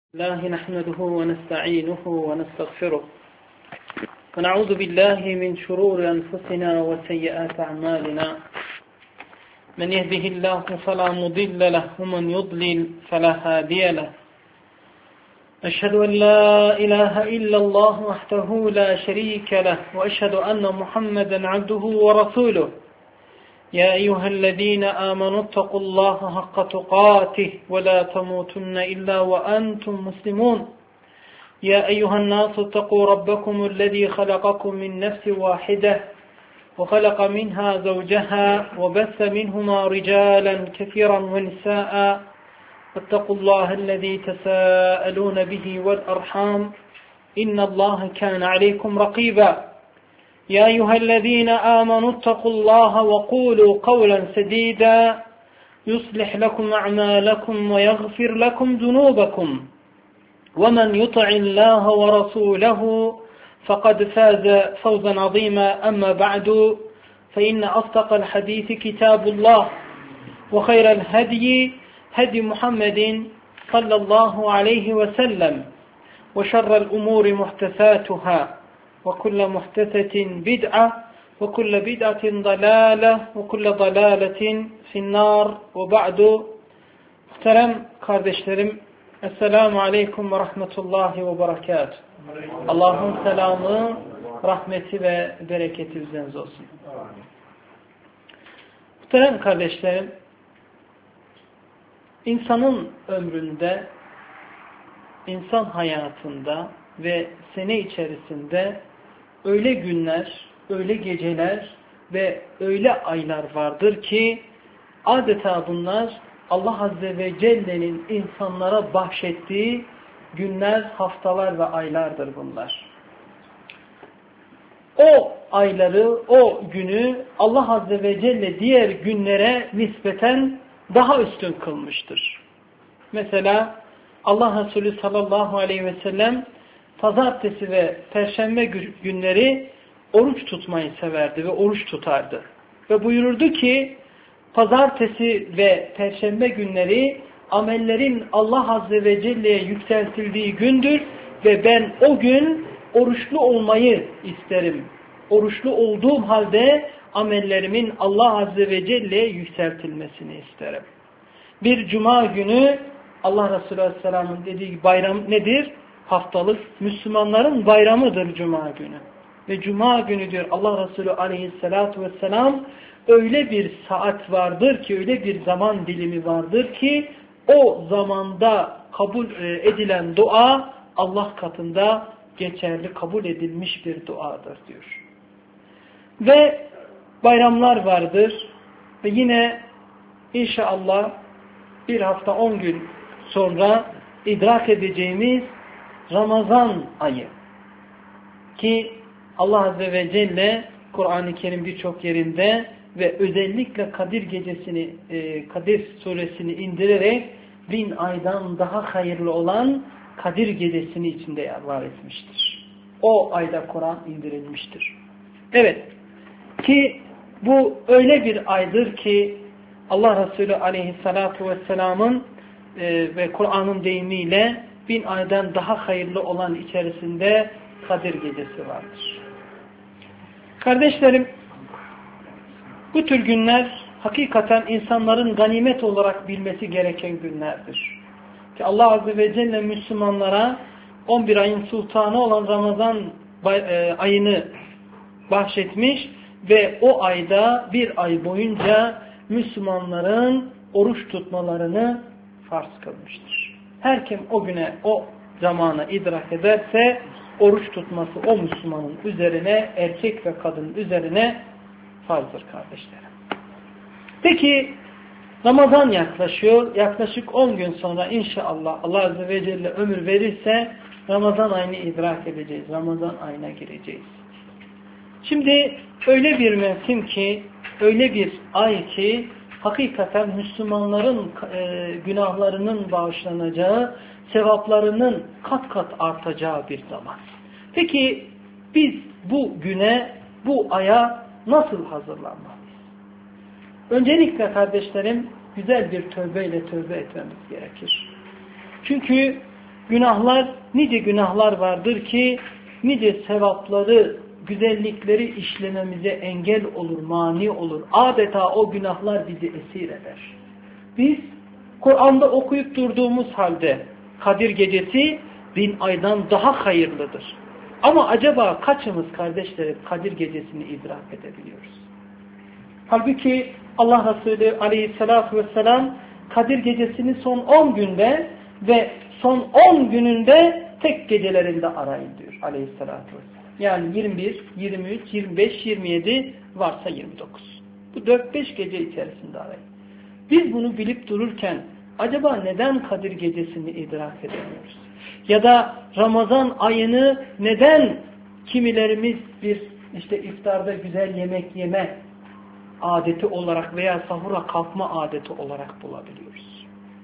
الله نحمده ونستعينه ونستغفره ونعوذ بالله من شرور أنفسنا وسيئات أعمالنا من يهده الله فلا مضل له ومن يضلل فلا هادي له أشهد أن لا إله إلا الله وحده لا شريك له وأشهد أن محمدا عبده ورسوله يا أيها الذين آمنوا اتقوا الله حق تقاته ولا تموتن إلا وأنتم مسلمون يا أيها الناس اتقوا ربكم الذي خلقكم من نفس واحدة وخلق منها زوجها وبث منهما رجالا كثيرا ونساء واتقوا الله الذي تساءلون به والأرحام إن الله كان عليكم رقيبا يا أيها الذين آمنوا اتقوا الله وقولوا قولا سديدا يصلح لكم أعمالكم ويغفر لكم ذنوبكم ومن يطع الله ورسوله فقد فاز فوزا عظيما أما بعد فإن أصدق الحديث كتاب الله وخير الهدي هدي محمد صلى الله عليه وسلم وشر الأمور محدثاتها وكل محدثة بدعة وكل بدعة ضلالة وكل ضلالة في النار وبعد. Muhterem kardeşlerim, Esselamu Aleyküm ve Rahmetullahi ve Berekatuhu. Allah'ın selamı, rahmeti ve bereketi üzerinize olsun. Muhterem kardeşlerim, insanın ömründe, insan hayatında ve sene içerisinde öyle günler, öyle geceler ve öyle aylar vardır ki adeta bunlar Allah Azze ve Celle'nin insanlara bahşettiği günler, haftalar ve aylardır bunlar. O ayları, o günü Allah Azze ve Celle diğer günlere nispeten daha üstün kılmıştır. Mesela Allah Resulü sallallahu aleyhi ve sellem pazartesi ve perşembe günleri oruç tutmayı severdi ve oruç tutardı. Ve buyururdu ki pazartesi ve perşembe günleri amellerin Allah Azze ve Celle'ye yükseltildiği gündür ve ben o gün oruçlu olmayı isterim. Oruçlu olduğum halde amellerimin Allah Azze ve Celle'ye yükseltilmesini isterim. Bir cuma günü Allah Resulü Aleyhisselam'ın dediği bayram nedir? Haftalık Müslümanların bayramıdır cuma günü. Ve cuma günü diyor Allah Resulü Aleyhisselatü Vesselam öyle bir saat vardır ki, öyle bir zaman dilimi vardır ki o zamanda kabul edilen dua Allah katında geçerli, kabul edilmiş bir duadır diyor. Ve bayramlar vardır ve yine inşallah bir hafta 10 gün sonra idrak edeceğimiz Ramazan ayı ki Allah Azze ve Celle Kur'an-ı Kerim birçok yerinde ve özellikle Kadir gecesini, Kadir suresini indirerek 1000 aydan daha hayırlı olan Kadir gecesini içinde var etmiştir. O ayda Kur'an indirilmiştir. Evet ki bu öyle bir aydır ki Allah Resulü Aleyhissalatu Vesselam'ın ve Kur'an'ın deyimiyle 1000 aydan daha hayırlı olan içerisinde Kadir gecesi vardır. Kardeşlerim, bu tür günler hakikaten insanların ganimet olarak bilmesi gereken günlerdir. Ki Allah Azze ve Celle Müslümanlara 11 ayın sultanı olan Ramazan ayını bahşetmiş ve o ayda bir ay boyunca Müslümanların oruç tutmalarını farz kılmıştır. Her kim o güne, o zamana idrak ederse oruç tutması o Müslümanın üzerine, erkek ve kadın üzerine farzdır kardeşlerim. Peki Ramazan yaklaşıyor. Yaklaşık 10 gün sonra inşallah Allah Azze ve Celle ömür verirse Ramazan ayını idrak edeceğiz. Ramazan ayına gireceğiz. Şimdi öyle bir mevsim ki, öyle bir ay ki hakikaten Müslümanların günahlarının bağışlanacağı, sevaplarının kat kat artacağı bir zaman. Peki biz bu güne, bu aya nasıl hazırlanmalıyız? Öncelikle kardeşlerim güzel bir tövbeyle tövbe etmemiz gerekir. Çünkü Günahlar, nice günahlar vardır ki nice sevapları, güzellikleri işlememize engel olur, mani olur. Adeta o günahlar bizi esir eder. Biz Kur'an'da okuyup durduğumuz halde Kadir Gecesi 1000 aydan daha hayırlıdır. Ama acaba kaçımız kardeşlerim Kadir Gecesi'ni idrak edebiliyoruz? Halbuki Allah Resulü Aleyhisselatü Vesselam Kadir Gecesi'ni son 10 günde ve son 10 gününde tek gecelerinde arayın diyor Aleyhisselatü Vesselam. Yani 21, 23, 25, 27 varsa 29. Bu 4-5 gece içerisinde arayın. Biz bunu bilip dururken acaba neden Kadir Gecesi'ni idrak edemiyoruz? Ya da Ramazan ayını neden kimilerimiz bir iftarda güzel yemek yeme adeti olarak veya sahura kalkma adeti olarak bulabiliyoruz?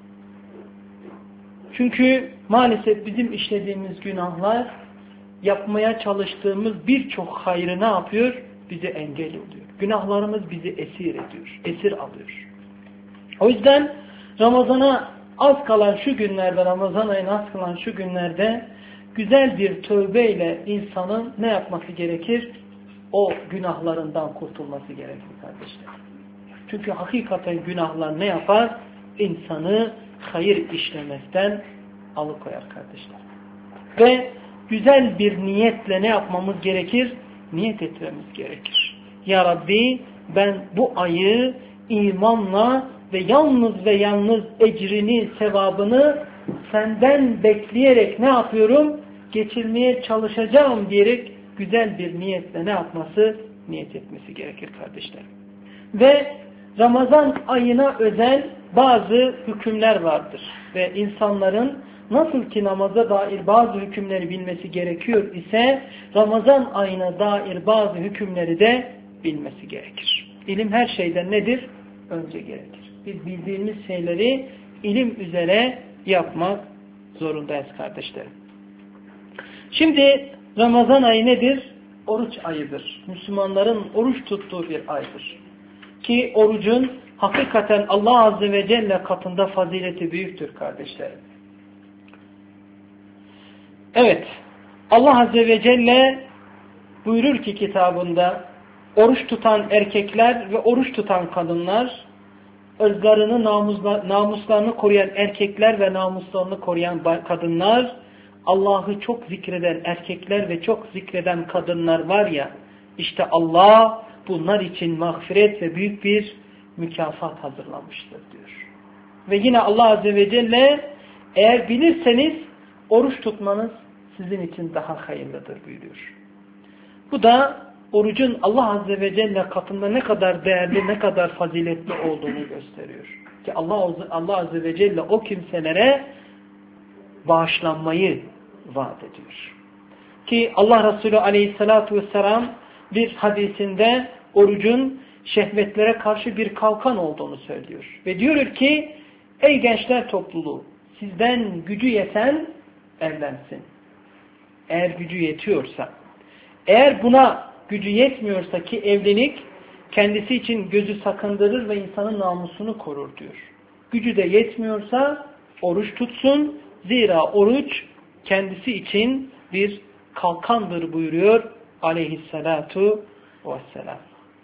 Çünkü maalesef bizim işlediğimiz günahlar yapmaya çalıştığımız birçok hayrı ne yapıyor? Bizi engel oluyor. Günahlarımız bizi esir ediyor, esir alıyor. O yüzden Ramazan'a az kalan şu günlerde, Ramazan ayına az kalan şu günlerde güzel bir tövbeyle insanın ne yapması gerekir? O günahlarından kurtulması gerekir kardeşler. Çünkü hakikaten günahlar ne yapar? İnsanı hayır işlemekten alıkoyar kardeşler. Ve güzel bir niyetle ne yapmamız gerekir? Niyet etmemiz gerekir. Ya Rabbi ben bu ayı imanla ve yalnız ecrini, sevabını senden bekleyerek ne yapıyorum? Geçirmeye çalışacağım diyerek güzel bir niyetle ne yapması? Niyet etmesi gerekir kardeşlerim. Ve Ramazan ayına özel bazı hükümler vardır. Ve insanların nasıl ki namaza dair bazı hükümleri bilmesi gerekiyor ise Ramazan ayına dair bazı hükümleri de bilmesi gerekir. İlim her şeyden nedir? Önce gerekir. Biz bildiğimiz şeyleri ilim üzere yapmak zorundayız kardeşlerim. Şimdi Ramazan ayı nedir? Oruç ayıdır. Müslümanların oruç tuttuğu bir aydır. Ki orucun hakikaten Allah Azze ve Celle katında fazileti büyüktür kardeşlerim. Evet, Allah Azze ve Celle buyurur ki kitabında oruç tutan erkekler ve oruç tutan kadınlar, ırzlarını, namuslarını koruyan erkekler ve namuslarını koruyan kadınlar, Allah'ı çok zikreden erkekler ve çok zikreden kadınlar var ya, işte Allah bunlar için mağfiret ve büyük bir mükafat hazırlamıştır diyor. Ve yine Allah Azze ve Celle eğer bilirseniz oruç tutmanız sizin için daha hayırlıdır buyuruyor. Bu da orucun Allah Azze ve Celle katında ne kadar değerli, ne kadar faziletli olduğunu gösteriyor. Ki Allah Azze ve Celle o kimselere bağışlanmayı vaat ediyor. Ki Allah Resulü Aleyhisselatü Vesselam bir hadisinde orucun şehvetlere karşı bir kalkan olduğunu söylüyor. Ve diyor ki ey gençler topluluğu sizden gücü yeten evlensin. Eğer gücü yetiyorsa. Eğer buna gücü yetmiyorsa ki evlilik kendisi için gözü sakındırır ve insanın namusunu korur diyor. Gücü de yetmiyorsa oruç tutsun. Zira oruç kendisi için bir kalkandır buyuruyor aleyhissalatu vesselam.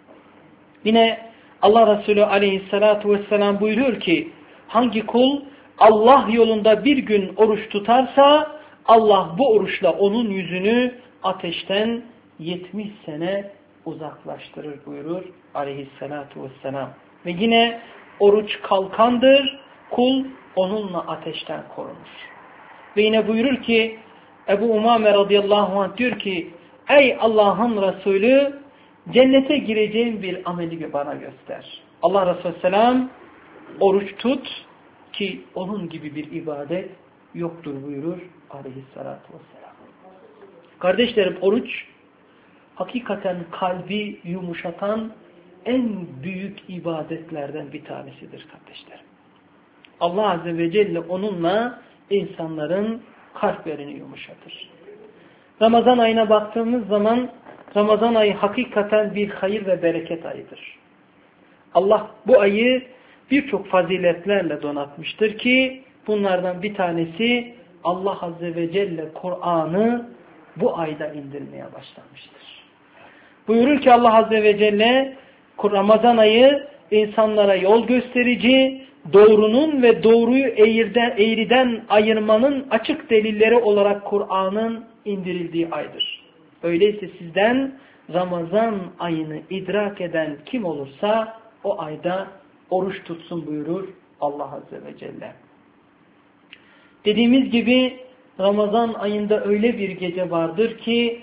Yine Allah Resulü aleyhissalatu vesselam buyuruyor ki hangi kul Allah yolunda bir gün oruç tutarsa Allah bu oruçla onun yüzünü ateşten 70 sene uzaklaştırır buyurur aleyhissalatu vesselam. Ve yine oruç kalkandır, kul onunla ateşten korunur. Ve yine buyurur ki Ebu Umame radıyallahu anh diyor ki ey Allah'ın Resulü cennete gireceğin bir ameli bana göster. Allah Resulü selam oruç tut ki onun gibi bir ibadet yoktur buyurur aleyhissalatu vesselam. Kardeşlerim oruç hakikaten kalbi yumuşatan en büyük ibadetlerden bir tanesidir kardeşlerim. Allah Azze ve Celle onunla insanların kalplerini yumuşatır. Ramazan ayına baktığımız zaman Ramazan ayı hakikaten bir hayır ve bereket ayıdır. Allah bu ayı birçok faziletlerle donatmıştır ki bunlardan bir tanesi Allah Azze ve Celle Kur'an'ı bu ayda indirmeye başlamıştır. Buyurur ki Allah Azze ve Celle Ramazan ayı insanlara yol gösterici, doğrunun ve doğruyu eğriden ayırmanın açık delilleri olarak Kur'an'ın indirildiği aydır. Öyleyse sizden Ramazan ayını idrak eden kim olursa o ayda oruç tutsun buyurur Allah Azze ve Celle. Dediğimiz gibi Ramazan ayında öyle bir gece vardır ki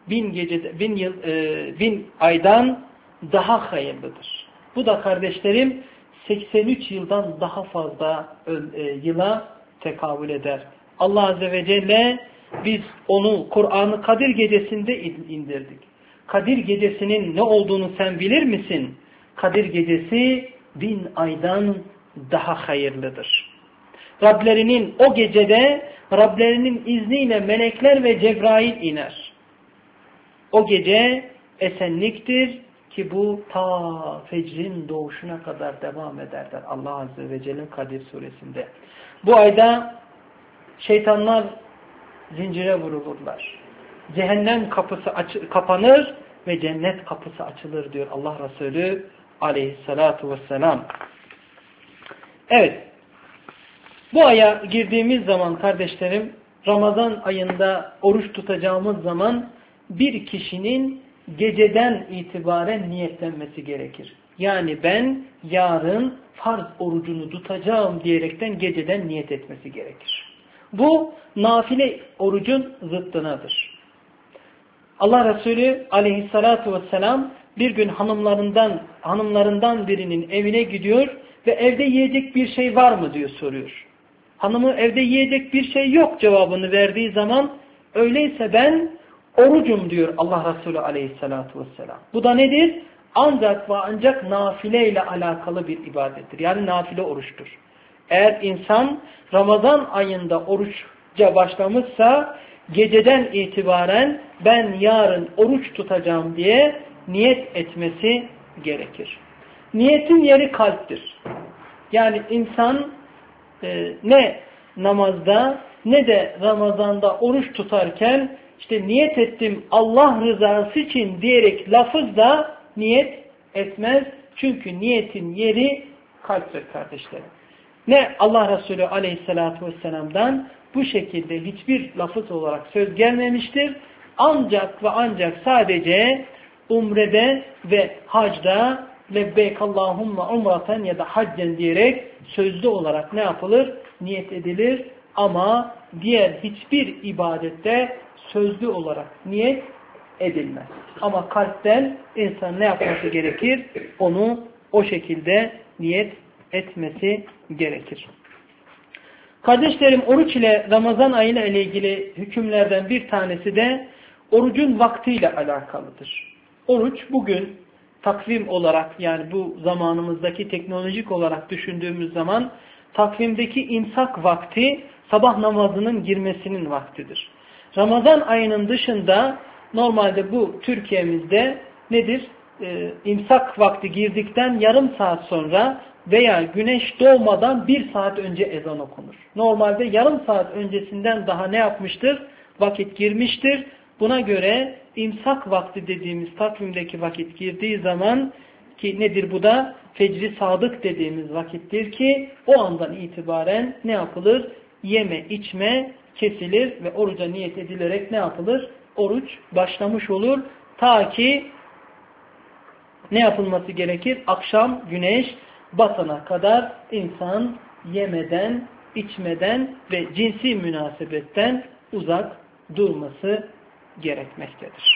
bin aydan daha hayırlıdır. Bu da kardeşlerim 83 yıldan daha fazla yıla tekabül eder. Allah Azze ve Celle biz onu Kur'an'ı Kadir Gecesi'nde indirdik. Kadir Gecesi'nin ne olduğunu sen bilir misin? Kadir Gecesi 1000 aydan daha hayırlıdır. Rablerinin o gecede Rablerinin izniyle melekler ve Cebrail iner. O gece esenliktir ki bu ta fecrin doğuşuna kadar devam eder der Allah Azze ve Celle Kadir suresinde. Bu ayda şeytanlar zincire vurulurlar. Cehennem kapısı kapanır ve cennet kapısı açılır diyor Allah Resulü aleyhissalatu vesselam. Evet. Bu aya girdiğimiz zaman kardeşlerim Ramazan ayında oruç tutacağımız zaman bir kişinin geceden itibaren niyetlenmesi gerekir. Yani ben yarın farz orucunu tutacağım diyerekten geceden niyet etmesi gerekir. Bu nafile orucun zıttınadır. Allah Resulü aleyhissalatu vesselam bir gün hanımlarından birinin evine gidiyor ve evde yiyecek bir şey var mı diyor soruyor. Hanımı evde yiyecek bir şey yok cevabını verdiği zaman öyleyse ben orucum diyor Allah Resulü aleyhissalatu vesselam. Bu da nedir? Ancak ve ancak nafile ile alakalı bir ibadettir. Yani nafile oruçtur. Eğer insan Ramazan ayında oruçca başlamışsa geceden itibaren ben yarın oruç tutacağım diye niyet etmesi gerekir. Niyetin yeri kalptir. Yani insan ne namazda ne de Ramazan'da oruç tutarken işte niyet ettim Allah rızası için diyerek lafızla niyet etmez. Çünkü niyetin yeri kalptir kardeşlerim. Ne Allah Resulü aleyhissalatu vesselam'dan bu şekilde hiçbir lafız olarak söz gelmemiştir. Ancak ve ancak sadece umrede ve hacda lebbeyk Allahümme umraten ya da haccen diyerek sözlü olarak ne yapılır? Niyet edilir. Ama diğer hiçbir ibadette sözlü olarak niyet edilmez. Ama kalpten insan ne yapması gerekir? Onu o şekilde niyet etmesi gerekir. Kardeşlerim oruç ile Ramazan ayıyla ile ilgili hükümlerden bir tanesi de orucun vaktiyle alakalıdır. Oruç bugün takvim olarak yani bu zamanımızdaki teknolojik olarak düşündüğümüz zaman takvimdeki imsak vakti sabah namazının girmesinin vaktidir. Ramazan ayının dışında normalde bu Türkiye'mizde nedir? İmsak vakti girdikten yarım saat sonra veya güneş doğmadan bir saat önce ezan okunur. Normalde yarım saat öncesinden daha ne yapmıştır? Vakit girmiştir. Buna göre imsak vakti dediğimiz takvimdeki vakit girdiği zaman ki nedir bu da? Fecri sadık dediğimiz vakittir ki o andan itibaren ne yapılır? Yeme, içme kesilir ve oruca niyet edilerek ne yapılır? Oruç başlamış olur. Ta ki ne yapılması gerekir? Akşam güneş batana kadar insan yemeden, içmeden ve cinsi münasebetten uzak durması gerekmektedir.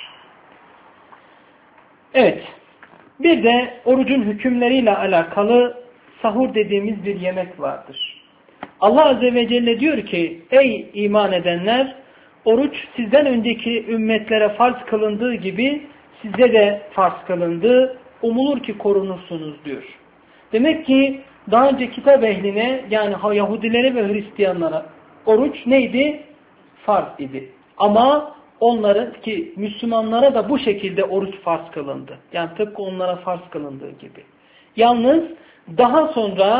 Evet. Bir de orucun hükümleriyle alakalı sahur dediğimiz bir yemek vardır. Allah Azze ve Celle diyor ki ey iman edenler oruç sizden önceki ümmetlere farz kılındığı gibi size de farz kılındı. Umulur ki korunursunuz diyor. Demek ki daha önce kitap ehline yani Yahudilere ve Hristiyanlara oruç neydi? Farz idi. Ama onların ki Müslümanlara da bu şekilde oruç farz kılındı. Yani tıpkı onlara farz kılındığı gibi. Yalnız daha sonra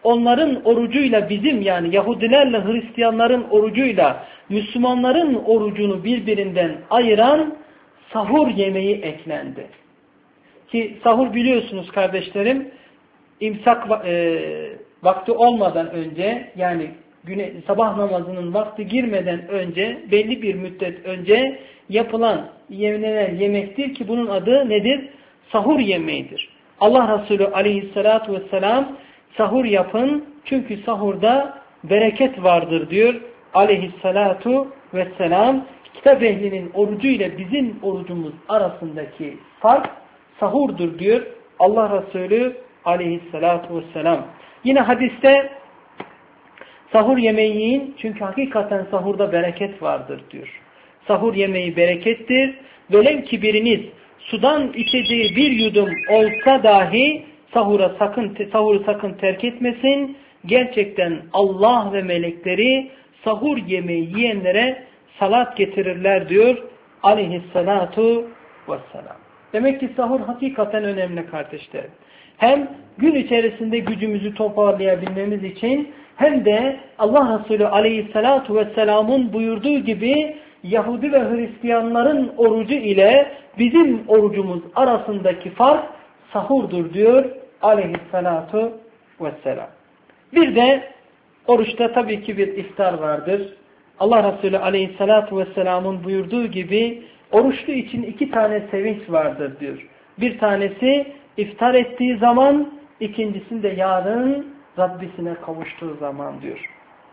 onların orucuyla bizim yani Yahudilerle Hristiyanların orucuyla Müslümanların orucunu birbirinden ayıran sahur yemeği eklendi. Ki sahur biliyorsunuz kardeşlerim imsak vakti olmadan önce yani sabah namazının vakti girmeden önce belli bir müddet önce yapılan yenilen yemektir ki bunun adı nedir? Sahur yemeğidir. Allah Resulü aleyhissalatu vesselam sahur yapın çünkü sahurda bereket vardır diyor aleyhissalatu vesselam. Kitap ehlinin orucu ile bizim orucumuz arasındaki fark sahurdur diyor Allah Resulü aleyhissalatu vesselam. Yine hadiste sahur yemeği yiyin çünkü hakikaten sahurda bereket vardır diyor. Sahur yemeği berekettir. Velev ki biriniz sudan içeceği bir yudum olsa dahi sahuru sakın terk etmesin. Gerçekten Allah ve melekleri sahur yemeği yiyenlere salat getirirler diyor aleyhissalatu vesselam. Demek ki sahur hakikaten önemli kardeşlerim. Hem gün içerisinde gücümüzü toparlayabilmemiz için hem de Allah Resulü aleyhissalatu vesselamın buyurduğu gibi Yahudi ve Hristiyanların orucu ile bizim orucumuz arasındaki fark sahurdur diyor aleyhissalatu vesselam. Bir de oruçta tabii ki bir iftar vardır. Allah Resulü aleyhissalatu vesselamın buyurduğu gibi oruçlu için 2 tane sevinç vardır diyor. Bir tanesi iftar ettiği zaman, ikincisinde yarın Rabbisine kavuştuğu zaman diyor.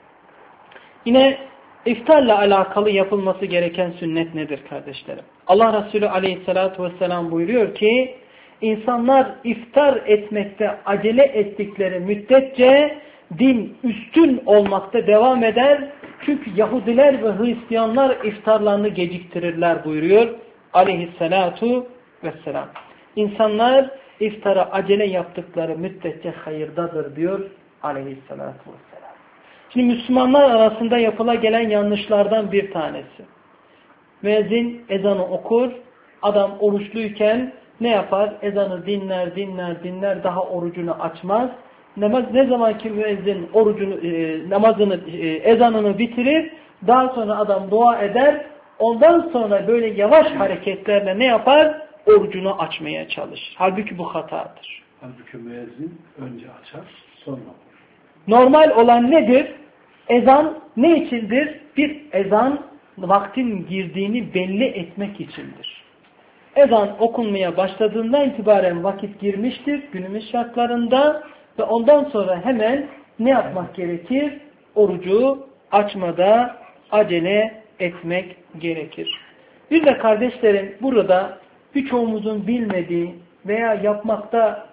Yine iftarla alakalı yapılması gereken sünnet nedir kardeşlerim? Allah Resulü aleyhissalatu vesselam buyuruyor ki insanlar iftar etmekte acele ettikleri müddetçe din üstün olmakta devam eder. Çünkü Yahudiler ve Hristiyanlar iftarlarını geciktirirler buyuruyor aleyhissalatu vesselam. İnsanlar iftara acele yaptıkları müddetçe hayırdadır diyor aleyhissalatu vesselam. Şimdi Müslümanlar arasında yapıla gelen yanlışlardan bir tanesi. Müezzin ezanı okur, adam oruçluyken ne yapar? Ezanı dinler, daha orucunu açmaz. Ne zaman ki müezzin ezanını bitirir, daha sonra adam dua eder, ondan sonra böyle yavaş hareketlerle ne yapar? Orucunu açmaya çalışır. Halbuki bu hatadır. Halbuki müezzin önce açar, sonra okur. Normal olan nedir? Ezan ne içindir? Bir ezan vaktin girdiğini belli etmek içindir. Ezan okunmaya başladığından itibaren vakit girmiştir günümüz şartlarında ve ondan sonra hemen ne yapmak gerekir? Orucu açmada acele etmek gerekir. Bir de kardeşlerim burada birçoğumuzun bilmediği veya yapmakta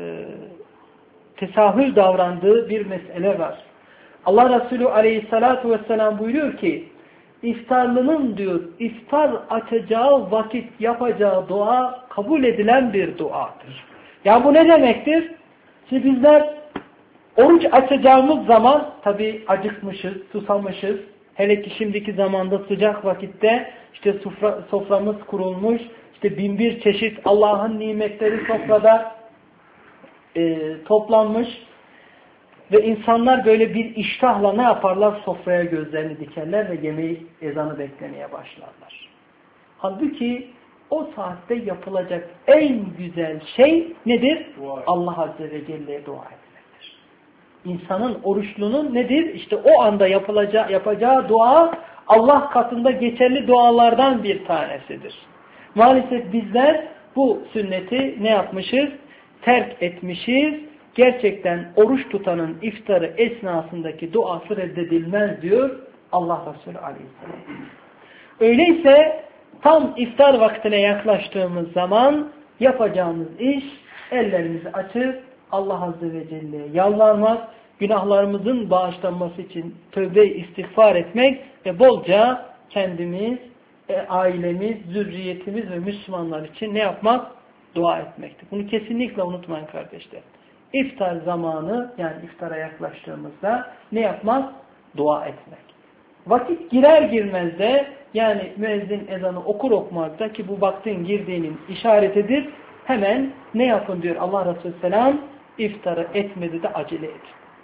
tesahül davrandığı bir mesele var. Allah Resulü aleyhissalatu vesselam buyuruyor ki iftarlının diyor iftar açacağı vakit yapacağı dua kabul edilen bir duadır. Ya bu ne demektir? Şimdi bizler oruç açacağımız zaman tabi acıkmışız, susamışız. Hele ki şimdiki zamanda sıcak vakitte işte soframız kurulmuş, işte 1001 çeşit Allah'ın nimetleri sofrada toplanmış ve insanlar böyle bir iştahla ne yaparlar? Sofraya gözlerini dikerler ve yemeği ezanı beklemeye başlarlar. Halbuki o saatte yapılacak en güzel şey nedir? Allah Azze ve Celle'ye dua etmektir. İnsanın oruçlunun nedir? İşte o anda yapacağı dua Allah katında geçerli dualardan bir tanesidir. Maalesef bizler bu sünneti ne yapmışız? Terk etmişiz. Gerçekten oruç tutanın iftarı esnasındaki duası reddedilmez diyor Allah Resulü Aleyhisselam. Öyleyse tam iftar vaktine yaklaştığımız zaman yapacağımız iş ellerimizi açıp Allah Azze ve Celle'ye yalvarmak, günahlarımızın bağışlanması için tövbe istiğfar etmek ve bolca kendimiz, ailemiz, zürriyetimiz ve Müslümanlar için ne yapmak? Dua etmektir. Bunu kesinlikle unutmayın kardeşler. İftar zamanı yani iftara yaklaştığımızda ne yapmak? Dua etmek. Vakit girer girmez de yani müezzin ezanı okur okumazda ki bu vaktin girdiğinin işaretidir. Hemen ne yapın diyor Allah Resulü Selam? İftarı etmedi de acele edin.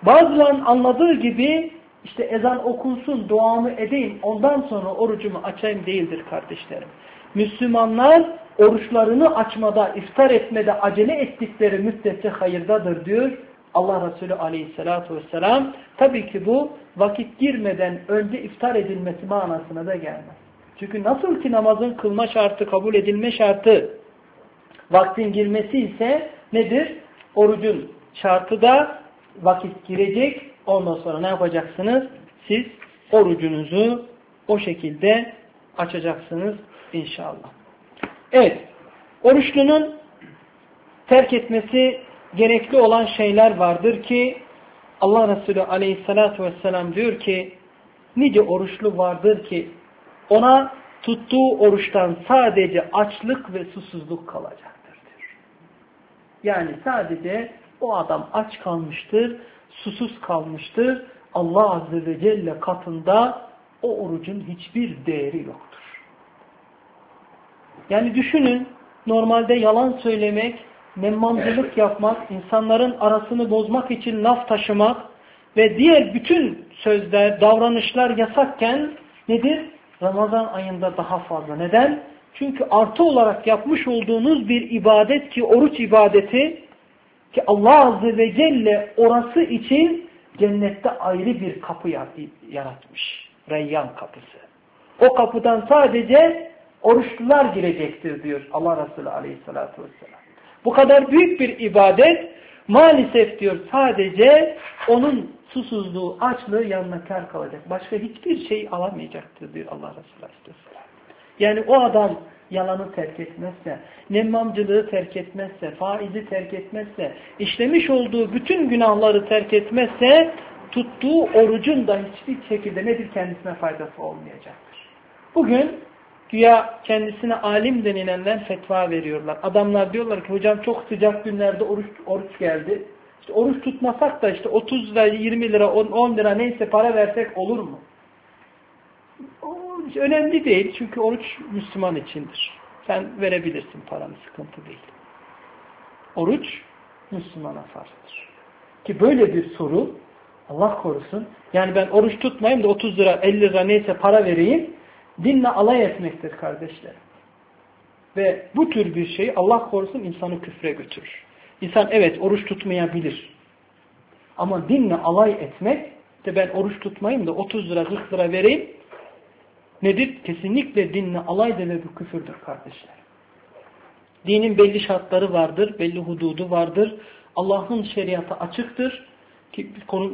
Bazılarının anladığı gibi işte ezan okunsun, duamı edeyim, ondan sonra orucumu açayım değildir kardeşlerim. Müslümanlar oruçlarını açmada, iftar etmede acele ettikleri müddetçe hayırdadır diyor Allah Resulü aleyhissalatu vesselam. Tabii ki bu vakit girmeden önce iftar edilmesi manasına da gelmez. Çünkü nasıl ki namazın kılma şartı, kabul edilme şartı vaktin girmesi ise nedir? Orucun şartı da vakit girecek. Ondan sonra ne yapacaksınız? Siz orucunuzu o şekilde açacaksınız inşallah. Evet, oruçlunun terk etmesi gerekli olan şeyler vardır ki Allah Resulü aleyhissalatu vesselam diyor ki nice oruçlu vardır ki ona tuttuğu oruçtan sadece açlık ve susuzluk kalacaktır diyor. Yani sadece o adam aç kalmıştır, susuz kalmıştır. Allah Azze ve Celle katında o orucun hiçbir değeri yoktur. Yani düşünün, normalde yalan söylemek, nemmamcılık yapmak, insanların arasını bozmak için laf taşımak ve diğer bütün sözler, davranışlar yasakken nedir? Ramazan ayında daha fazla. Neden? Çünkü artı olarak yapmış olduğunuz bir ibadet ki oruç ibadeti ki Allah Azze ve Celle orası için cennette ayrı bir kapı yaratmış. Reyyan kapısı. O kapıdan sadece oruçlular girecektir diyor Allah Resulü aleyhissalatu vesselam. Bu kadar büyük bir ibadet maalesef diyor sadece onun susuzluğu, açlığı yanına kar kalacak. Başka hiçbir şey alamayacaktır diyor Allah Resulü aleyhisselam. Yani o adam yalanı terk etmezse, nemmamcılığı terk etmezse, faizi terk etmezse, işlemiş olduğu bütün günahları terk etmezse tuttuğu orucun da hiçbir şekilde nedir kendisine faydası olmayacaktır. Bugün güya kendisine alim denilenler fetva veriyorlar. Adamlar diyorlar ki hocam çok sıcak günlerde oruç geldi. İşte oruç tutmasak da işte 30 lira, 20 lira, 10 lira neyse para versek olur mu? Önemli değil çünkü oruç Müslüman içindir. Sen verebilirsin paranı, sıkıntı değil. Oruç Müslümana farzdır. Ki böyle bir soru Allah korusun. Yani ben oruç tutmayayım da 30 lira 50 lira neyse para vereyim. Dinle alay etmektir kardeşlerim. Ve bu tür bir şey Allah korusun insanı küfre götürür. İnsan evet oruç tutmayabilir. Ama dinle alay etmek de ben oruç tutmayayım da 30 lira 40 lira vereyim. Nedir? Kesinlikle dinle alaydır ve bu küfürdür kardeşler. Dinin belli şartları vardır, belli hududu vardır. Allah'ın şeriatı açıktır. Ki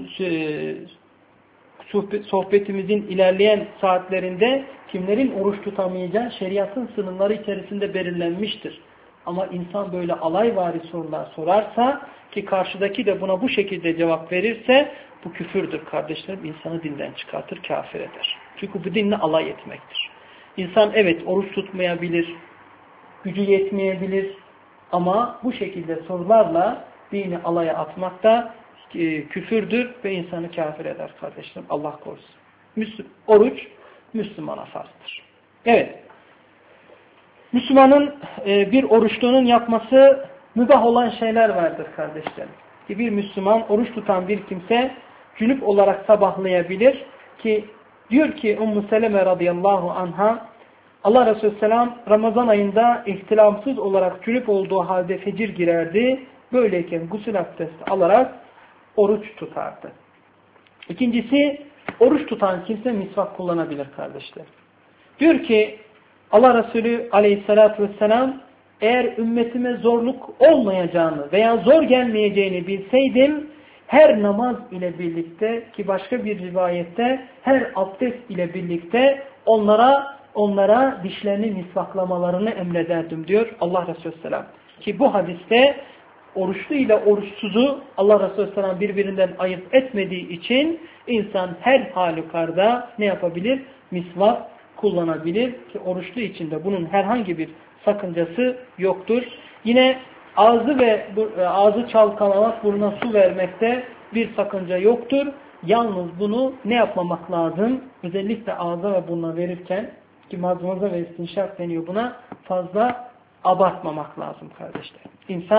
sohbetimizin ilerleyen saatlerinde kimlerin oruç tutamayacağı şeriatın sınırları içerisinde belirlenmiştir. Ama insan böyle alayvari sorular sorarsa ki karşıdaki de buna bu şekilde cevap verirse bu küfürdür kardeşlerim. İnsanı dinden çıkartır, kafir eder. Çünkü bu dinle alay etmektir. İnsan evet oruç tutmayabilir, gücü yetmeyebilir ama bu şekilde sorularla dini alaya atmak da küfürdür ve insanı kafir eder kardeşlerim. Allah korusun. Oruç Müslümana farzdır. Evet. Müslümanın bir oruçluğunun yapması mübah olan şeyler vardır kardeşlerim. Ki bir Müslüman oruç tutan bir kimse cünüp olarak sabahlayabilir ki diyor ki Ümmü Seleme radıyallahu anha Allah Resulü selam Ramazan ayında ihtilamsız olarak cünüp olduğu halde fecir girerdi. Böyleyken gusül abdesti alarak oruç tutardı. İkincisi oruç tutan kimse misvak kullanabilir kardeşler. Diyor ki Allah Resulü aleyhissalatü vesselam eğer ümmetime zorluk olmayacağını veya zor gelmeyeceğini bilseydim her namaz ile birlikte ki başka bir rivayette her abdest ile birlikte onlara dişlerini misvaklamalarını emrederdim diyor Allah Resulü selam. Ki bu hadiste oruçlu ile oruçsuzu Allah Resulü selam birbirinden ayırt etmediği için insan her halükarda ne yapabilir? Misvak kullanabilir ki oruçlu için de bunun herhangi bir sakıncası yoktur. Yine ağzı çalkalamak, burnuna su vermekte bir sakınca yoktur. Yalnız bunu ne yapmamak lazım? Özellikle ağza ve burnuna verirken ki mazmaza ve istinşak deniyor buna fazla abartmamak lazım kardeşler. İnsan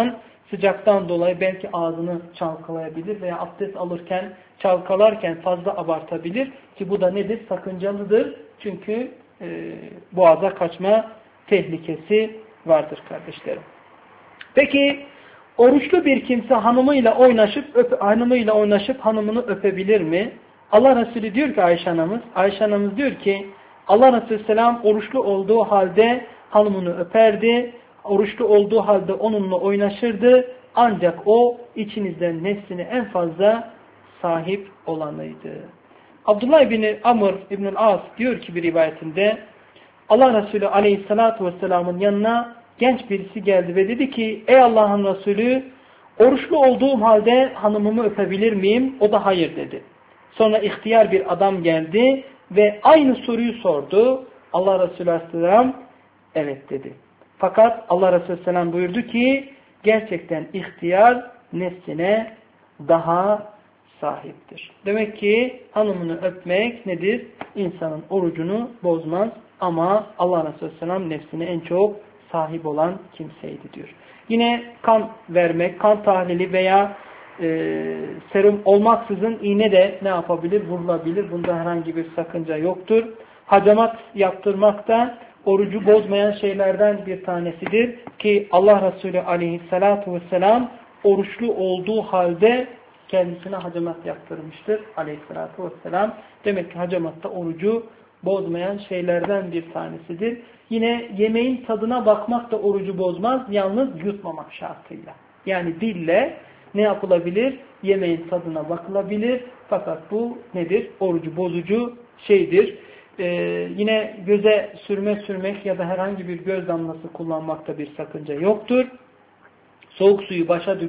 sıcaktan dolayı belki ağzını çalkalayabilir veya abdest alırken, çalkalarken fazla abartabilir ki bu da nedir? Sakıncalıdır. Çünkü boğaza kaçma tehlikesi vardır kardeşlerim. Peki oruçlu bir kimse hanımıyla oynaşıp hanımını öpebilir mi? Allah Resulü diyor ki Ayşe anamız diyor ki Allah Resulü selam oruçlu olduğu halde hanımını öperdi. Oruçlu olduğu halde onunla oynaşırdı. Ancak o içinizden nefsine en fazla sahip olanıydı. Abdullah bin Amr İbnül As diyor ki bir rivayetinde Allah Resulü aleyhissalatu vesselamın yanına genç birisi geldi ve dedi ki ey Allah'ın Resulü oruçlu olduğum halde hanımımı öpebilir miyim? O da hayır dedi. Sonra ihtiyar bir adam geldi ve aynı soruyu sordu. Allah Resulü aleyhisselam evet dedi. Fakat Allah Resulü aleyhisselam buyurdu ki gerçekten ihtiyar nefsine daha sahiptir. Demek ki hanımını öpmek nedir? İnsanın orucunu bozmaz ama Allah Resulü aleyhisselam nefsine en çok sahip olan kimseydi diyor. Yine kan vermek, kan tahlili veya serum olmaksızın iğne de ne yapabilir? Vurulabilir. Bunda herhangi bir sakınca yoktur. Hacamat yaptırmak da orucu bozmayan şeylerden bir tanesidir ki Allah Resulü aleyhissalatu vesselam oruçlu olduğu halde kendisine hacamat yaptırmıştır aleyhissalatu vesselam. Demek ki hacamat da orucu bozmayan şeylerden bir tanesidir. Yine yemeğin tadına bakmak da orucu bozmaz. Yalnız yutmamak şartıyla. Yani dille ne yapılabilir? Yemeğin tadına bakılabilir. Fakat bu nedir? Orucu bozucu şeydir. Yine göze sürmek ya da herhangi bir göz damlası kullanmakta bir sakınca yoktur. Soğuk suyu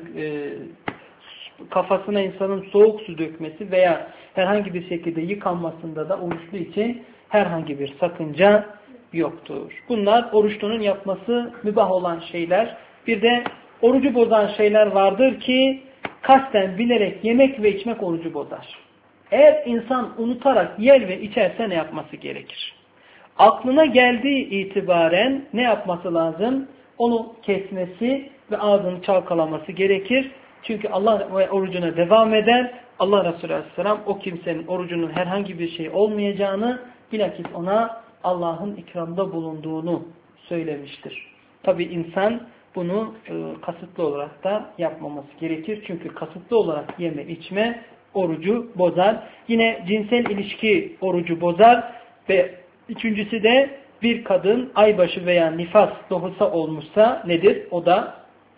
kafasına insanın soğuk su dökmesi veya herhangi bir şekilde yıkanmasında da oruçlu için herhangi bir sakınca yoktur. Bunlar oruçlunun yapması mübah olan şeyler. Bir de orucu bozan şeyler vardır ki kasten bilerek yemek ve içmek orucu bozar. Eğer insan unutarak yer ve içerse ne yapması gerekir? Aklına geldiği itibaren ne yapması lazım? Onu kesmesi ve ağzını çalkalaması gerekir. Çünkü Allah orucuna devam eder. Allah Resulü Aleyhisselam o kimsenin orucunun herhangi bir şey olmayacağını, bilakis ona Allah'ın ikramda bulunduğunu söylemiştir. Tabi insan bunu kasıtlı olarak da yapmaması gerekir. Çünkü kasıtlı olarak yeme içme orucu bozar. Yine cinsel ilişki orucu bozar ve üçüncüsü de bir kadın aybaşı veya nifas doğusa olmuşsa nedir? O da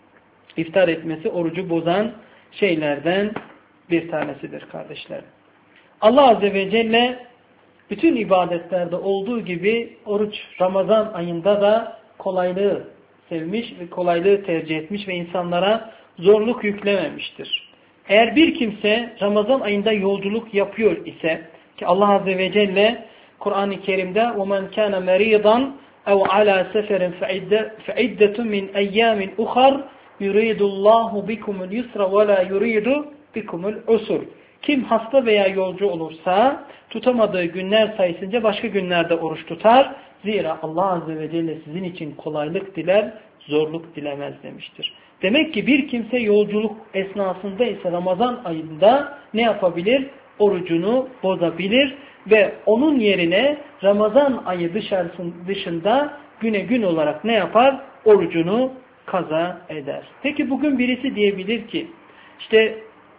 iftar etmesi orucu bozan şeylerden bir tanesidir kardeşler. Allah Azze ve Celle bütün ibadetlerde olduğu gibi oruç Ramazan ayında da kolaylığı sevmiş ve kolaylığı tercih etmiş ve insanlara zorluk yüklememiştir. Eğer bir kimse Ramazan ayında yolculuk yapıyor ise ki Allah Azze ve Celle Kur'an-ı Kerim'de وَمَنْ كَانَ مَرِيضًا اَوْ عَلَى سَفَرٍ فَعِدَّةٌ مِنْ اَيَّامٍ اُخَرٍ يُرِيدُ اللّٰهُ بِكُمُ الْيُسْرَ وَلَا يُرِيدُ بِكُمُ الْعُسُرِ Kim hasta veya yolcu olursa tutamadığı günler sayısınca başka günlerde oruç tutar. Zira Allah Azze ve Celle sizin için kolaylık diler, zorluk dilemez demiştir. Demek ki bir kimse yolculuk esnasında ise Ramazan ayında ne yapabilir? Orucunu bozabilir ve onun yerine Ramazan ayı dışında güne gün olarak ne yapar? Orucunu kaza eder. Peki bugün birisi diyebilir ki işte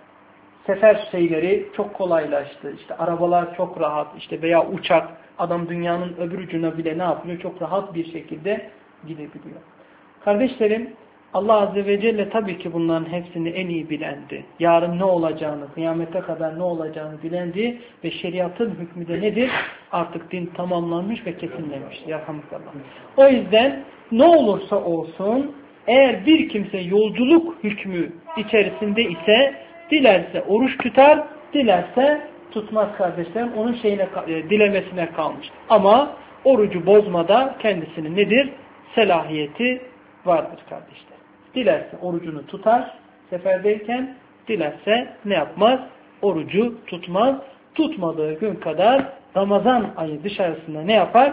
sefer şeyleri çok kolaylaştı. İşte arabalar çok rahat. İşte veya uçak. Adam dünyanın öbür ucuna bile ne yapıyor? Çok rahat bir şekilde gidebiliyor. Kardeşlerim, Allah Azze ve Celle tabii ki bunların hepsini en iyi bilendi. Yarın ne olacağını, kıyamete kadar ne olacağını bilendi ve şeriatın hükmü de nedir? Artık din tamamlanmış ve kesinlemiş. Yarhamdülillah. O yüzden ne olursa olsun eğer bir kimse yolculuk hükmü içerisinde ise dilerse oruç tutar, dilerse tutmaz kardeşlerim. Onun dilemesine kalmış. Ama orucu bozmada kendisinin nedir? Selahiyeti vardır kardeşler. Dilerse orucunu tutar seferdeyken, dilerse ne yapmaz? Orucu tutmaz. Tutmadığı gün kadar Ramazan ayı dışarısında ne yapar?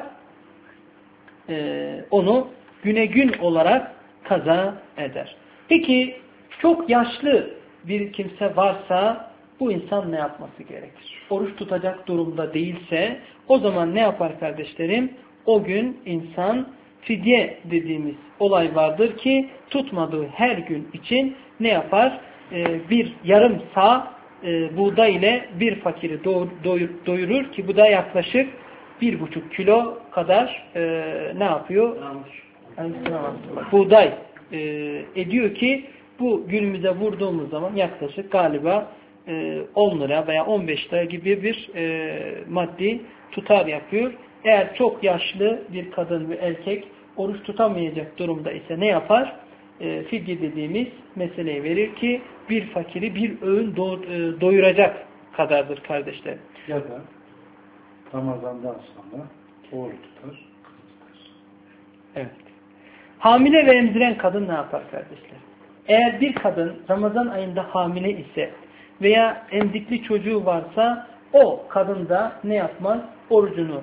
Onu güne gün olarak kaza eder. Peki Çok yaşlı bir kimse varsa bu insan ne yapması gerekir? Oruç tutacak durumda değilse o zaman ne yapar kardeşlerim? O gün insan fidye dediğimiz olay vardır ki tutmadığı her gün için ne yapar? Bir yarım sağ buğday ile bir fakiri doyurur ki bu da yaklaşık 1,5 kilo kadar ne yapıyor? Buğday ediyor ki bu günümüze vurduğumuz zaman yaklaşık galiba 10 lira veya 15 lira gibi bir maddi tutar yapıyor. Eğer çok yaşlı bir kadın ve erkek oruç tutamayacak durumda ise ne yapar? Fidye dediğimiz meseleyi verir ki bir fakiri bir öğün doyuracak kadardır kardeşler. Ya da Ramazan'dan sonra oruç tutar. Evet. Hamile ve emziren kadın ne yapar kardeşler? Eğer bir kadın Ramazan ayında hamile ise veya emzikli çocuğu varsa o kadın da ne yapmaz? Orucunu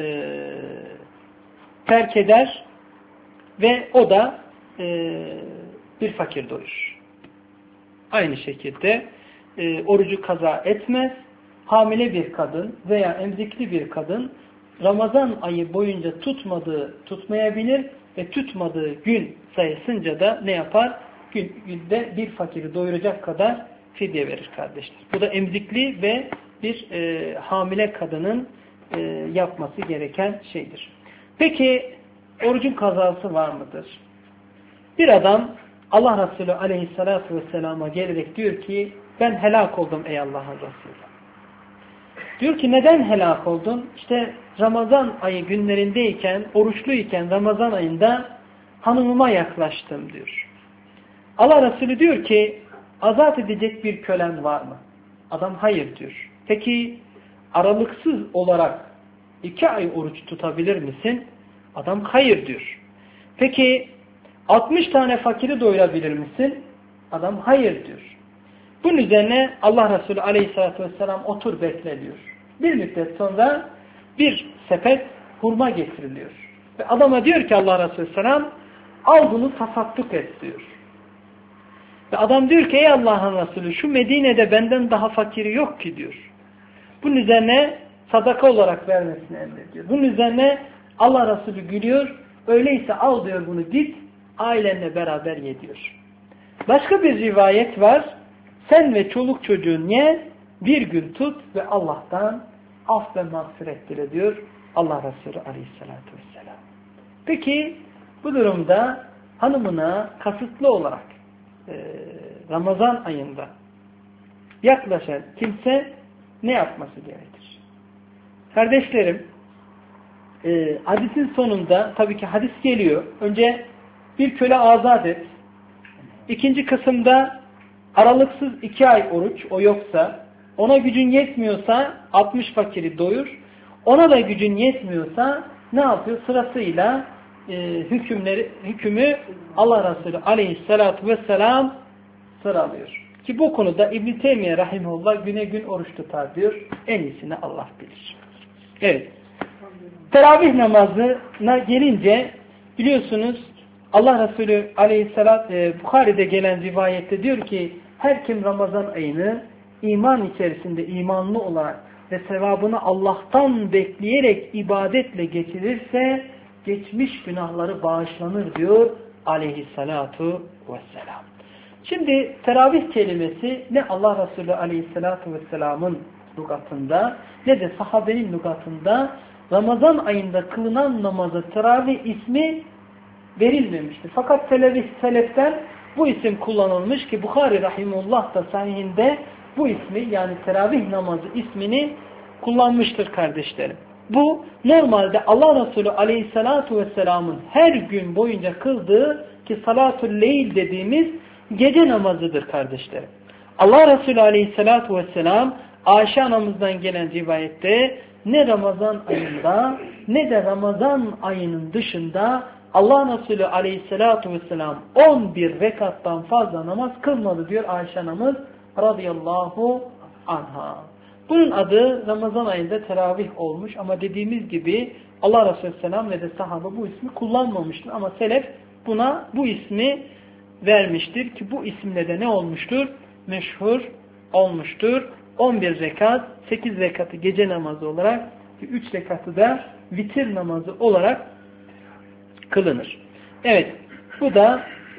terk eder ve o da bir fakir doyurur. Aynı şekilde orucu kaza etmez. Hamile bir kadın veya emzikli bir kadın Ramazan ayı boyunca tutmayabilir ve tutmadığı gün sayısınca da ne yapar? Günde bir fakiri doyuracak kadar fidye verir kardeşler. Bu da emzikli ve bir hamile kadının yapması gereken şeydir. Peki orucun kazası var mıdır? Bir adam Allah Resulü aleyhissalatu vesselama gelerek diyor ki ben helak oldum ey Allah'ın Resulü. Diyor ki neden helak oldun? İşte Ramazan ayı günlerindeyken, oruçluyken Ramazan ayında hanımıma yaklaştım diyor. Allah Resulü diyor ki azat edecek bir kölen var mı? Adam hayır diyor. Peki aralıksız olarak 2 ay oruç tutabilir misin? Adam hayır diyor. Peki 60 tane fakiri doyurabilir misin? Adam hayır diyor. Bunun üzerine Allah Resulü aleyhissalatü vesselam otur bekle diyor. Bir müddet sonra bir sepet hurma getiriliyor. Ve adama diyor ki Allah Resulü selam al bunu tasadduk et diyor. Ve adam diyor ki ey Allah'ın Resulü şu Medine'de benden daha fakiri yok ki diyor. Bunun üzerine sadaka olarak vermesini emrediyor. Bunun üzerine Allah Resulü gülüyor. Öyleyse al diyor bunu git ailenle beraber ye diyor. Başka bir rivayet var. Sen ve çoluk çocuğun ye bir gün tut ve Allah'tan af ve mağfiret dile diyor Allah Resulü aleyhissalatü vesselam. Peki bu durumda hanımına kasıtlı olarak Ramazan ayında yaklaşan kimse ne yapması gerekir? Kardeşlerim hadisin sonunda tabii ki hadis geliyor. Önce bir köle azat et. İkinci kısımda aralıksız 2 ay oruç o yoksa ona gücün yetmiyorsa 60 fakiri doyur. Ona da gücün yetmiyorsa ne yapıyor? Sırasıyla hükmü Allah Resulü aleyhissalatu vesselam sıralıyor. Ki bu konuda İbn-i Teymiye rahimehullah güne gün oruç tutar diyor. En iyisini Allah bilir. Evet. Teravih namazına gelince biliyorsunuz Allah Resulü Bukhari'de gelen rivayette diyor ki her kim Ramazan ayını iman içerisinde imanlı olarak ve sevabını Allah'tan bekleyerek ibadetle geçirirse geçmiş günahları bağışlanır diyor aleyhissalatu vesselam. Şimdi teravih kelimesi ne Allah Resulü aleyhissalatu vesselamın lügatında ne de sahabenin lügatında Ramazan ayında kılınan namaza teravih ismi verilmemiştir. Fakat seleften bu isim kullanılmış ki Bukhari rahimullah da sahihinde bu ismi yani teravih namazı ismini kullanmıştır kardeşlerim. Bu normalde Allah Resulü aleyhissalatu vesselamın her gün boyunca kıldığı ki salatul leyl dediğimiz gece namazıdır kardeşlerim. Allah Resulü aleyhissalatu vesselam Ayşe anamızdan gelen rivayette ne Ramazan ayında ne de Ramazan ayının dışında Allah Resulü aleyhissalatu vesselam 11 rekattan fazla namaz kılmadı diyor Ayşe anamız radıyallahu anha. Bunun adı Ramazan ayında teravih olmuş ama dediğimiz gibi Allah Resulü selam ve de sahabe bu ismi kullanmamıştır ama selef buna bu ismi vermiştir ki bu isimle de ne olmuştur? Meşhur olmuştur. 11 rekat, 8 rekatı gece namazı olarak, 3 rekatı da vitir namazı olarak kılınır. Evet, bu da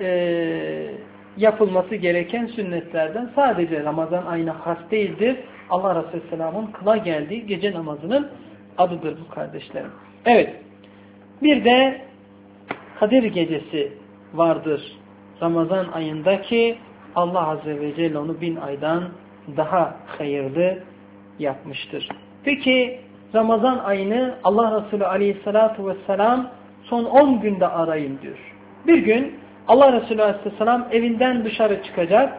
yapılması gereken sünnetlerden, sadece Ramazan ayına has değildir. Allah Resulü Aleyhisselam'ın kıla geldiği gece namazının adıdır bu kardeşlerim. Evet, bir de Kadir Gecesi vardır Ramazan ayındaki, Allah Azze ve Celle onu 1000 aydan daha hayırlı yapmıştır. Peki Ramazan ayını Allah Resulü Aleyhisselatü Vesselam son 10 günde arayın diyor. Bir gün Allah Resulü Aleyhisselam evinden dışarı çıkacak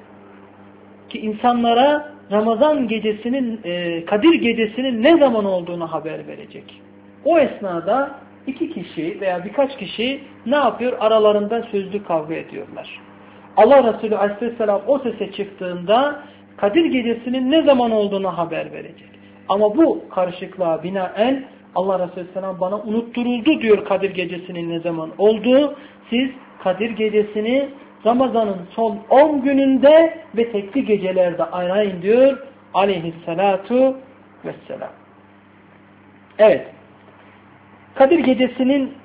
ki insanlara Ramazan gecesinin, Kadir Gecesi'nin ne zaman olduğunu haber verecek. O esnada 2 kişi veya birkaç kişi ne yapıyor? Aralarında sözlü kavga ediyorlar. Allah Resulü Aleyhisselam o sese çıktığında Kadir Gecesi'nin ne zaman olduğunu haber verecek. Ama bu karışıklığa binaen Allah Resulü Aleyhisselam bana unutturuldu diyor Kadir Gecesi'nin ne zaman olduğu. Siz Kadir Gecesi'ni Ramazan'ın son 10 gününde ve tekli gecelerde arayın diyor Aleyhisselatu Vesselam. Evet. Kadir Gecesi'nin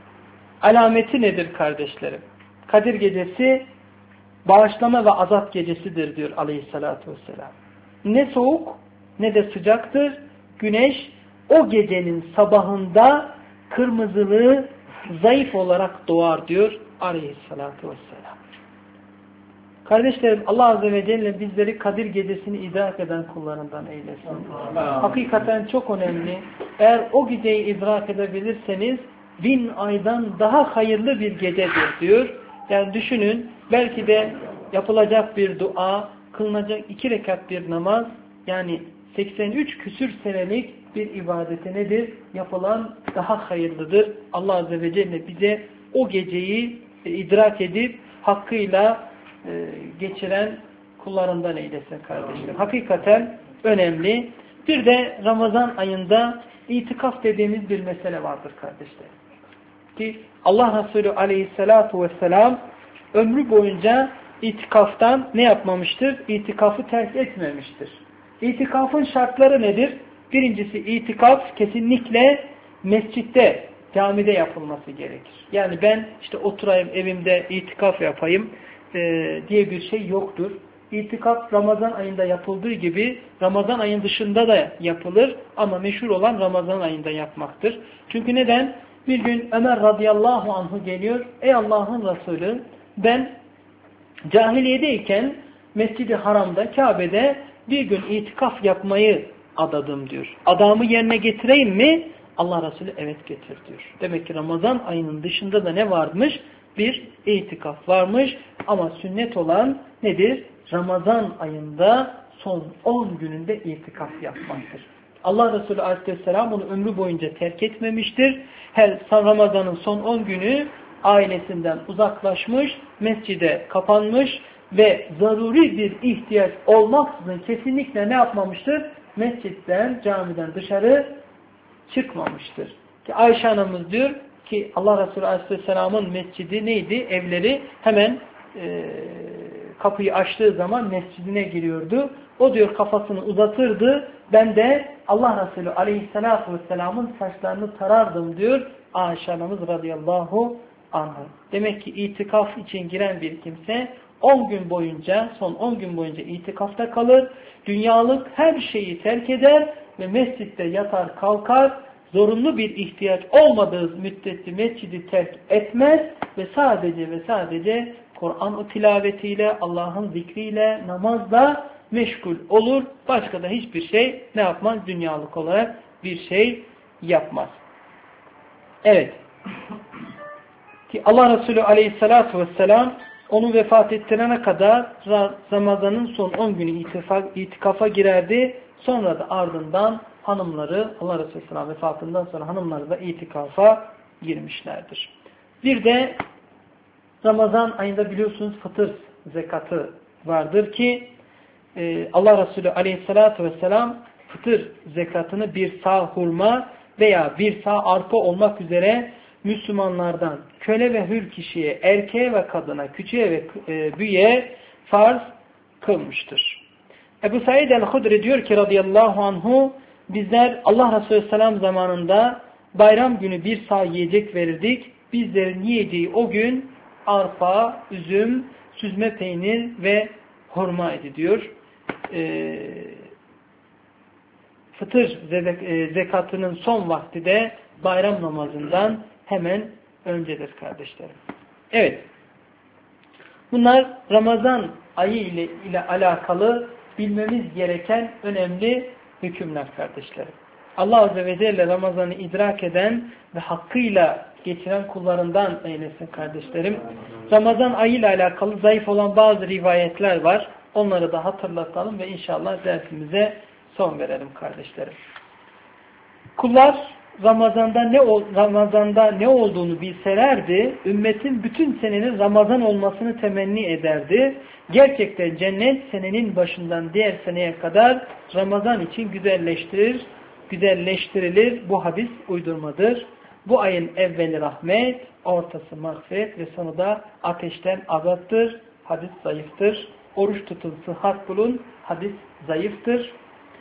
alameti nedir kardeşlerim? Kadir Gecesi bağışlama ve azap gecesidir diyor Aleyhisselatü Vesselam. Ne soğuk ne de sıcaktır. Güneş o gecenin sabahında kırmızılığı zayıf olarak doğar diyor Aleyhisselatü Vesselam. Kardeşlerim, Allah Azze ve Celle bizleri Kadir Gecesi'ni idrak eden kullarından eylesin. Hakikaten çok önemli. Eğer o geceyi idrak edebilirseniz 1000 aydan daha hayırlı bir gecedir diyor. Yani düşünün, belki de yapılacak bir dua, kılınacak 2 rekat bir namaz, yani 83 küsür senelik bir ibadete nedir? Yapılan daha hayırlıdır. Allah Azze ve Celle bize o geceyi idrak edip hakkıyla geçiren kullarından eylesin kardeşler. Hakikaten önemli. Bir de Ramazan ayında itikaf dediğimiz bir mesele vardır kardeşler. Ki Allah Resulü Aleyhisselatu Vesselam ömrü boyunca itikaftan ne yapmamıştır? İtikafı terk etmemiştir. İtikafın şartları nedir? Birincisi, itikaf kesinlikle mescitte, camide yapılması gerekir. Yani ben işte oturayım evimde itikaf yapayım diye bir şey yoktur. İtikaf Ramazan ayında yapıldığı gibi Ramazan ayının dışında da yapılır ama meşhur olan Ramazan ayında yapmaktır. Çünkü neden? Bir gün Ömer radıyallahu anhu geliyor. Ey Allah'ın Resulü, ben cahiliyedeyken Mescid-i Haram'da, Kabe'de bir gün itikaf yapmayı adadım diyor. Adamı yerine getireyim mi? Allah Resulü evet getir diyor. Demek ki Ramazan ayının dışında da ne varmış? Bir itikaf varmış ama sünnet olan nedir? Ramazan ayında son 10 gününde itikaf yapmaktır. Allah Resulü Aleyhisselam onu ömrü boyunca terk etmemiştir. Her Ramazan'ın son 10 günü ailesinden uzaklaşmış, mescide kapanmış ve zaruri bir ihtiyaç olmaksızın kesinlikle ne yapmamıştır? Mescitten, camiden dışarı çıkmamıştır. Ki Ayşe anamız diyor ki Allah Resulü Aleyhisselam'ın mescidi neydi? Evleri hemen kapıyı açtığı zaman mescidine giriyordu. O diyor kafasını uzatırdı. Ben de Allah Resulü Aleyhisselatü Vesselam'ın saçlarını tarardım diyor Ayşe anamız radıyallahu anha. Demek ki itikaf için giren bir kimse 10 gün boyunca, son 10 gün boyunca itikafta kalır. Dünyalık her şeyi terk eder ve mescitte yatar kalkar. Zorunlu bir ihtiyaç olmadığı müddetçe mescidi terk etmez ve sadece Kur'an tilavetiyle, Allah'ın zikriyle, namazla meşgul olur. Başka da hiçbir şey ne yapmaz? Dünyalık olarak bir şey yapmaz. Evet. Ki Allah Resulü Aleyhisselatü Vesselam onu vefat ettirene kadar Ramazan'ın son 10 günü itikafa girerdi. Sonra da ardından hanımları, Allah Resulü Aleyhisselam vefatından sonra hanımları da itikafa girmişlerdir. Bir de Ramazan ayında biliyorsunuz fıtır zekatı vardır ki Allah Resulü Aleyhisselatü Vesselam fıtır zekatını bir sağ hurma veya bir sağ arpa olmak üzere Müslümanlardan köle ve hür kişiye, erkeğe ve kadına, küçüğe ve büyüğe farz kılmıştır. Ebu Said el-Hudri diyor ki radıyallahu anhu, bizler Allah Resulü selam zamanında bayram günü bir sağ yiyecek verirdik. Bizlerin yiyeceği o gün arpa, üzüm, süzme peynir ve hurma idi diyor. Fıtır zekatının son vakti de bayram namazından hemen öncedir kardeşlerim. Evet. Bunlar Ramazan ayı ile alakalı bilmemiz gereken önemli hükümler kardeşlerim. Allah Azze ve Celle Ramazan'ı idrak eden ve hakkıyla geçiren kullarından eylesin kardeşlerim. Ramazan ayı ile alakalı zayıf olan bazı rivayetler var. Onları da hatırlatalım ve inşallah dersimize son verelim kardeşlerim. Kullar Ramazan'da ne olduğunu bilselerdi, ümmetin bütün senenin Ramazan olmasını temenni ederdi. Gerçekten cennet senenin başından diğer seneye kadar Ramazan için güzelleştirilir. Bu hadis uydurmadır. Bu ayın evveli rahmet, ortası mağfiret ve sonu da ateşten azaptır. Hadis zayıftır. Oruç tutun, sıhhat bulun. Hadis zayıftır.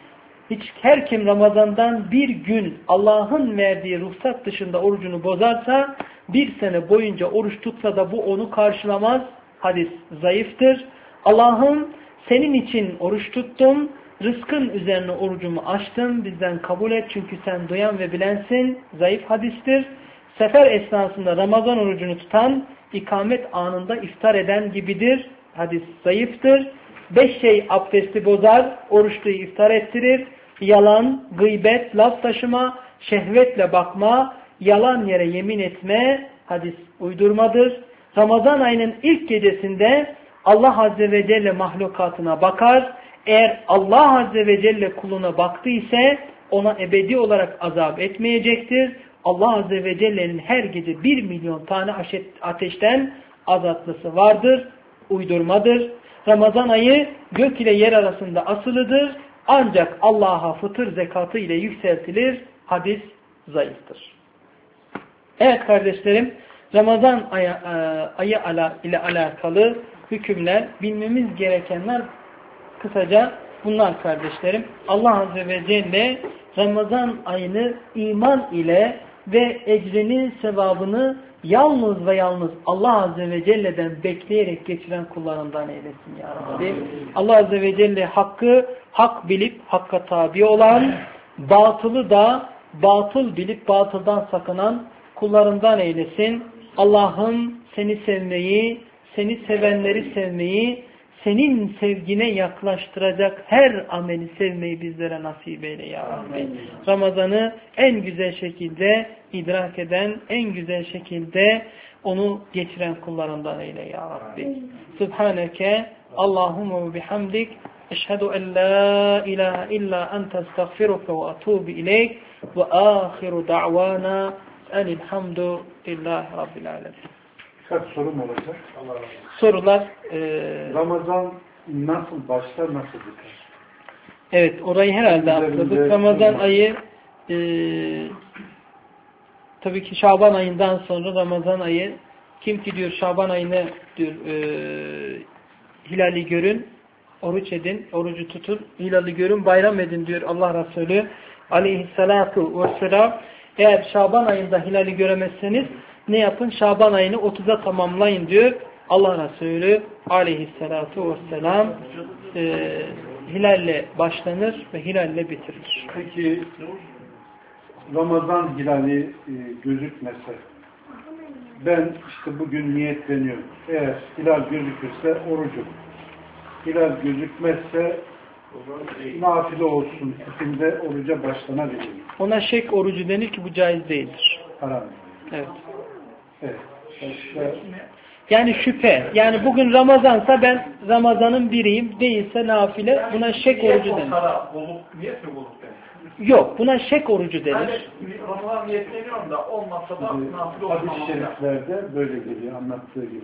Her kim Ramazan'dan bir gün Allah'ın verdiği ruhsat dışında orucunu bozarsa, bir sene boyunca oruç tutsa da bu onu karşılamaz. Hadis zayıftır. Allah'ım senin için oruç tuttum, rızkın üzerine orucumu açtım, bizden kabul et çünkü sen duyan ve bilensin. Zayıf hadistir. Sefer esnasında Ramazan orucunu tutan, ikamet anında iftar eden gibidir. Hadis zayıftır. 5 şey abdesti bozar, oruçluyu iftar ettirir. Yalan, gıybet, laf taşıma, şehvetle bakma, yalan yere yemin etme, hadis uydurmadır. Ramazan ayının ilk gecesinde Allah Azze ve Celle mahlukatına bakar. Eğer Allah Azze ve Celle kuluna baktı ise ona ebedi olarak azap etmeyecektir. Allah Azze ve Celle'nin her gece 1 milyon tane ateşten azatlısı vardır. Uydurmadır. Ramazan ayı gök ile yer arasında asılıdır. Ancak Allah'a fıtır zekatı ile yükseltilir. Hadis zayıftır. Evet kardeşlerim, Ramazan ayı ile alakalı hükümler, bilmemiz gerekenler kısaca bunlar kardeşlerim. Allah Azze ve Celle Ramazan ayını iman ile ve ecrini, sevabını yalnız ve yalnız Allah Azze ve Celle'den bekleyerek geçiren kullarından eylesin ya Rabbi. Allah Azze ve Celle hakkı hak bilip hakka tabi olan, batılı da batıl bilip batıldan sakınan kullarından eylesin. Allah'ım seni sevmeyi, seni sevenleri sevmeyi, senin sevgine yaklaştıracak her ameli sevmeyi bizlere nasip eyle ya Rabbi. Ramazan'ı en güzel şekilde idrak eden, en güzel şekilde onu geçiren kullarından eyle ya Rabbi. Subhaneke Allahumma ve bihamdik eşhedü en la ilahe illa ente estağfiruke ve atubu ileyk ve ahiru da'vana enilhamdü lillahi rabbil alemin. Kaç sorum olacak? Sorular Ramazan nasıl başlar, nasıl biter? Evet, orayı herhalde atladık. Ramazan ayı tabii ki Şaban ayından sonra Ramazan ayı, kim ki diyor Şaban ayını diyor hilali görün, oruç edin, orucu tutun, hilali görün, bayram edin diyor Allah Resulü aleyhissalatu vesselam. Eğer Şaban ayında hilali göremezseniz ne yapın? Şaban ayını 30'a tamamlayın diyor Allah Resulü aleyhissalatu vesselam. Hilalle başlanır ve hilalle bitirilir. Peki Ramazan hilali gözükmese, ben işte bugün niyetleniyorum. Eğer hilal gözükürse orucum. Hilal gözükmezse nafile olsun. Tipinde oruca başlanabilir. Ona şek orucu denir ki bu caiz değildir. Haram. Evet. Evet. Yani şüphe. Yani bugün Ramazansa ben Ramazan'ın biriyim. Değilse nafile. Buna şek orucu denir. Yok. Buna şek orucu denir. Yani Ramazan niyetleniyorum da olmazsa da nafile olmam. Hadis-i şeriflerde böyle geliyor. Anlattığı gibi.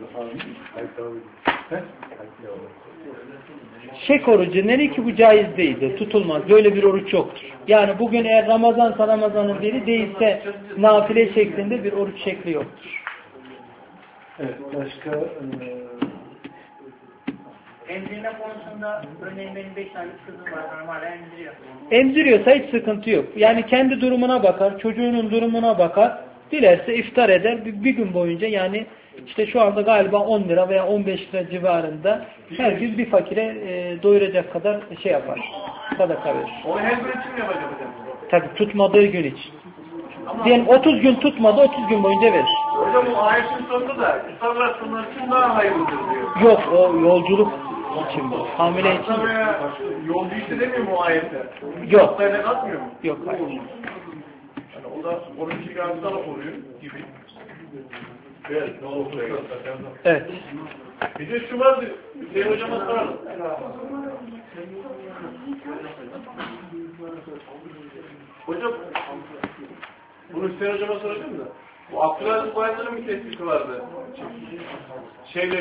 Şek orucu denir ki bu caiz değildir. Tutulmaz. Böyle bir oruç yoktur. Yani bugün eğer Ramazansa Ramazan'ın biri değilse nafile şeklinde bir oruç şekli yoktur. Evet. Başka Emzirme konusunda örneğin benim 5 aylık kızım var, normal emziriyor. Emziriyorsa hiç sıkıntı yok. Yani kendi durumuna bakar, çocuğunun durumuna bakar. Dilerse iftar eder. Bir gün boyunca yani işte şu anda galiba 10 lira veya 15 lira civarında her gün bir fakire doyuracak kadar şey yapar. Sadaka verir. Onu her gün için mi yapacak hocam? Tabii tutmadığı gün için. Diyelim 30 gün tutmadı, 30 gün boyunca verir. Hocam o ayetin sonunda da iftarlar sunlar için daha hayırlıdır diyor. Yok, o yolculuk için bu. Hamile için. Hasta veya yolcu işte demiyor mu o ayette? Yok. Hastayla katmıyor mu? Yok, hayır. Yani o da onun için hastalık oluyor gibi. Evet, ne olur Evet. Bir de şu vardı, Hüseyin hocama soralım. Hocam, bunu Hüseyin hocama soracağım da, bu Abdülaziz Bayındar'ın bir tespiti vardı. Şeyle